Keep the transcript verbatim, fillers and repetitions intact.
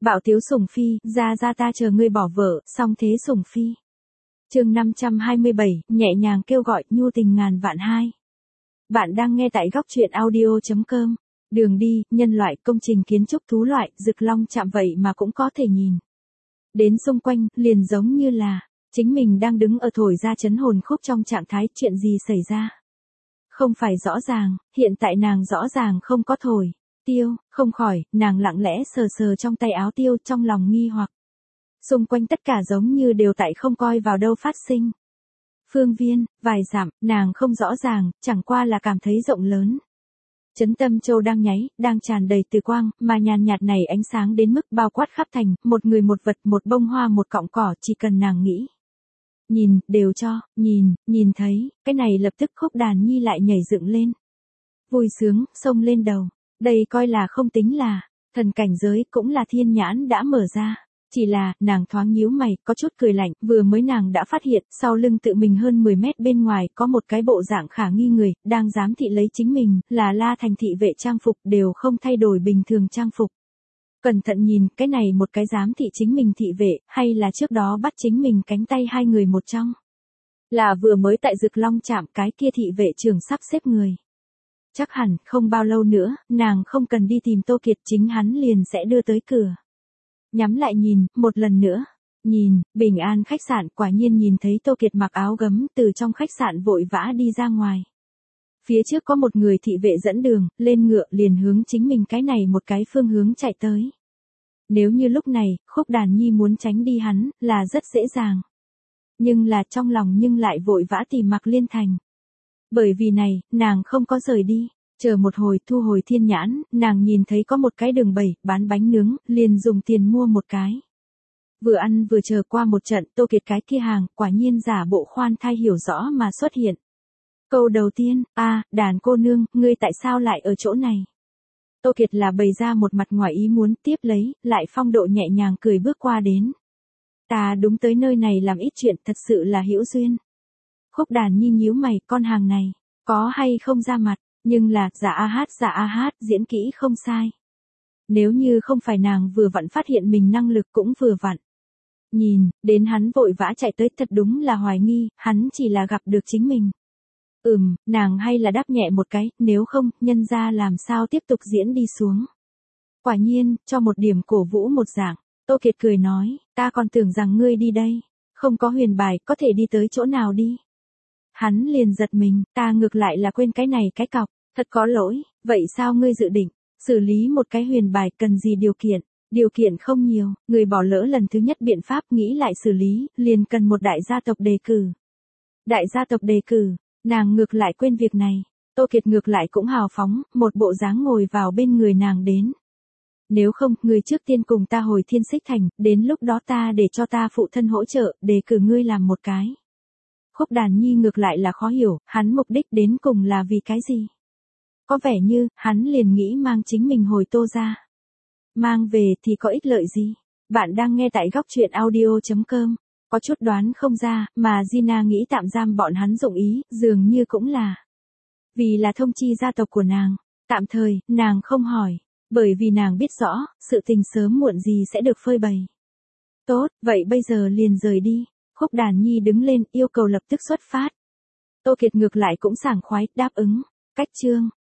Bạo tiếu sủng phi, ra ra ta chờ ngươi bỏ vợ, song thế sủng phi. Chương năm trăm hai mươi bảy, nhẹ nhàng kêu gọi, nhu tình ngàn vạn hai. Bạn đang nghe tại góc truyện audio chấm com. Đường đi, nhân loại, công trình kiến trúc thú loại, rực long chạm vậy mà cũng có thể nhìn. Đến xung quanh, liền giống như là, chính mình đang đứng ở thổi ra chấn hồn khúc trong trạng thái chuyện gì xảy ra. Không phải rõ ràng, hiện tại nàng rõ ràng không có thổi. Tiêu, không khỏi, nàng lặng lẽ sờ sờ trong tay áo tiêu trong lòng nghi hoặc. Xung quanh tất cả giống như đều tại không coi vào đâu phát sinh. Phương viên, vài dặm, nàng không rõ ràng, chẳng qua là cảm thấy rộng lớn. Chấn Tâm Châu đang nháy, đang tràn đầy từ quang, mà nhàn nhạt này ánh sáng đến mức bao quát khắp thành, một người một vật, một bông hoa một cọng cỏ, chỉ cần nàng nghĩ. Nhìn, đều cho, nhìn, nhìn thấy, cái này lập tức Khúc Đàn Nhi lại nhảy dựng lên. Vui sướng, xông lên đầu. Đây coi là không tính là, thần cảnh giới cũng là thiên nhãn đã mở ra. Chỉ là, nàng thoáng nhíu mày, có chút cười lạnh, vừa mới nàng đã phát hiện, sau lưng tự mình hơn mười mét bên ngoài, có một cái bộ dạng khả nghi người, đang giám thị lấy chính mình, là La Thành thị vệ trang phục, đều không thay đổi bình thường trang phục. Cẩn thận nhìn, cái này một cái giám thị chính mình thị vệ, hay là trước đó bắt chính mình cánh tay hai người một trong. Là vừa mới tại Rực Long chạm cái kia thị vệ trưởng sắp xếp người. Chắc hẳn, không bao lâu nữa, nàng không cần đi tìm Tô Kiệt, chính hắn liền sẽ đưa tới cửa. Nhắm lại nhìn, một lần nữa. Nhìn, Bình An khách sạn, quả nhiên nhìn thấy Tô Kiệt mặc áo gấm từ trong khách sạn vội vã đi ra ngoài. Phía trước có một người thị vệ dẫn đường, lên ngựa liền hướng chính mình cái này một cái phương hướng chạy tới. Nếu như lúc này, Khúc Đàn Nhi muốn tránh đi hắn, là rất dễ dàng. Nhưng là trong lòng nhưng lại vội vã tìm Mạc Liên Thành. Bởi vì này, nàng không có rời đi. Chờ một hồi thu hồi thiên nhãn, nàng nhìn thấy có một cái đường bày, bán bánh nướng, liền dùng tiền mua một cái. Vừa ăn vừa chờ qua một trận, Tô Kiệt cái kia hàng, quả nhiên giả bộ khoan thai hiểu rõ mà xuất hiện. Câu đầu tiên, a đàn cô nương, ngươi tại sao lại ở chỗ này? Tô Kiệt là bày ra một mặt ngoài ý muốn, tiếp lấy, lại phong độ nhẹ nhàng cười bước qua đến. Ta đúng tới nơi này làm ít chuyện, thật sự là hữu duyên. Khúc Đàn Nhi nhíu mày, con hàng này, có hay không ra mặt? Nhưng là, dạ a hát dạ a hát, diễn kỹ không sai. Nếu như không phải nàng vừa vặn phát hiện mình năng lực cũng vừa vặn. Nhìn, đến hắn vội vã chạy tới, thật đúng là hoài nghi, hắn chỉ là gặp được chính mình. Ừm, nàng hay là đáp nhẹ một cái, nếu không, nhân ra làm sao tiếp tục diễn đi xuống. Quả nhiên, cho một điểm cổ vũ một dạng, Tô Kiệt cười nói, ta còn tưởng rằng ngươi đi đây, không có huyền bài, có thể đi tới chỗ nào đi. Hắn liền giật mình, ta ngược lại là quên cái này cái cọc, thật có lỗi, vậy sao ngươi dự định, xử lý một cái huyền bài cần gì điều kiện, điều kiện không nhiều, người bỏ lỡ lần thứ nhất biện pháp nghĩ lại xử lý, liền cần một đại gia tộc đề cử. Đại gia tộc đề cử, nàng ngược lại quên việc này, Tô Kiệt ngược lại cũng hào phóng, một bộ dáng ngồi vào bên người nàng đến. Nếu không, ngươi trước tiên cùng ta hồi Thiên Xích Thành, đến lúc đó ta để cho ta phụ thân hỗ trợ, đề cử ngươi làm một cái. Khúc Đàn Nhi ngược lại là khó hiểu, hắn mục đích đến cùng là vì cái gì? Có vẻ như, hắn liền nghĩ mang chính mình hồi Tô ra. Mang về thì có ích lợi gì? Bạn đang nghe tại góc truyện audio chấm com. Có chút đoán không ra, mà Gina nghĩ tạm giam bọn hắn dụng ý, dường như cũng là. Vì là thông chi gia tộc của nàng. Tạm thời, nàng không hỏi. Bởi vì nàng biết rõ, sự tình sớm muộn gì sẽ được phơi bày. Tốt, vậy bây giờ liền rời đi. Khúc Đàn Nhi đứng lên, yêu cầu lập tức xuất phát. Tô Kiệt ngược lại cũng sảng khoái, đáp ứng. Cách chương,